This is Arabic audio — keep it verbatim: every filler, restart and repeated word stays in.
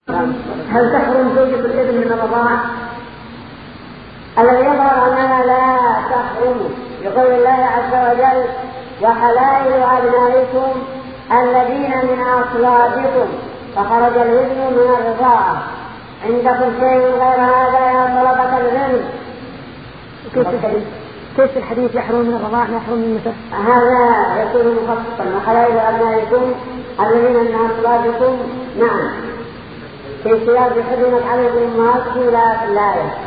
هل تحرم زوجة الابن من الرضاعة؟ الذي يظهر أنها لا تحرم بقول الله عز وجل: وحلائل أبنائكم الذين من أصلابكم فخرج الابن من الرضاعة. عندكم شيء غير هذا يا طلبة العلم؟ كيف الحديث؟ كيف الحديث يحرم من الرضاعة ما يحرم من النساء؟ هذا يكون مخصصا: وحلائل أبنائكم الذين من أصلابكم. نعم، في سياق حرمت عليكم أمهاتكم لا في الآية.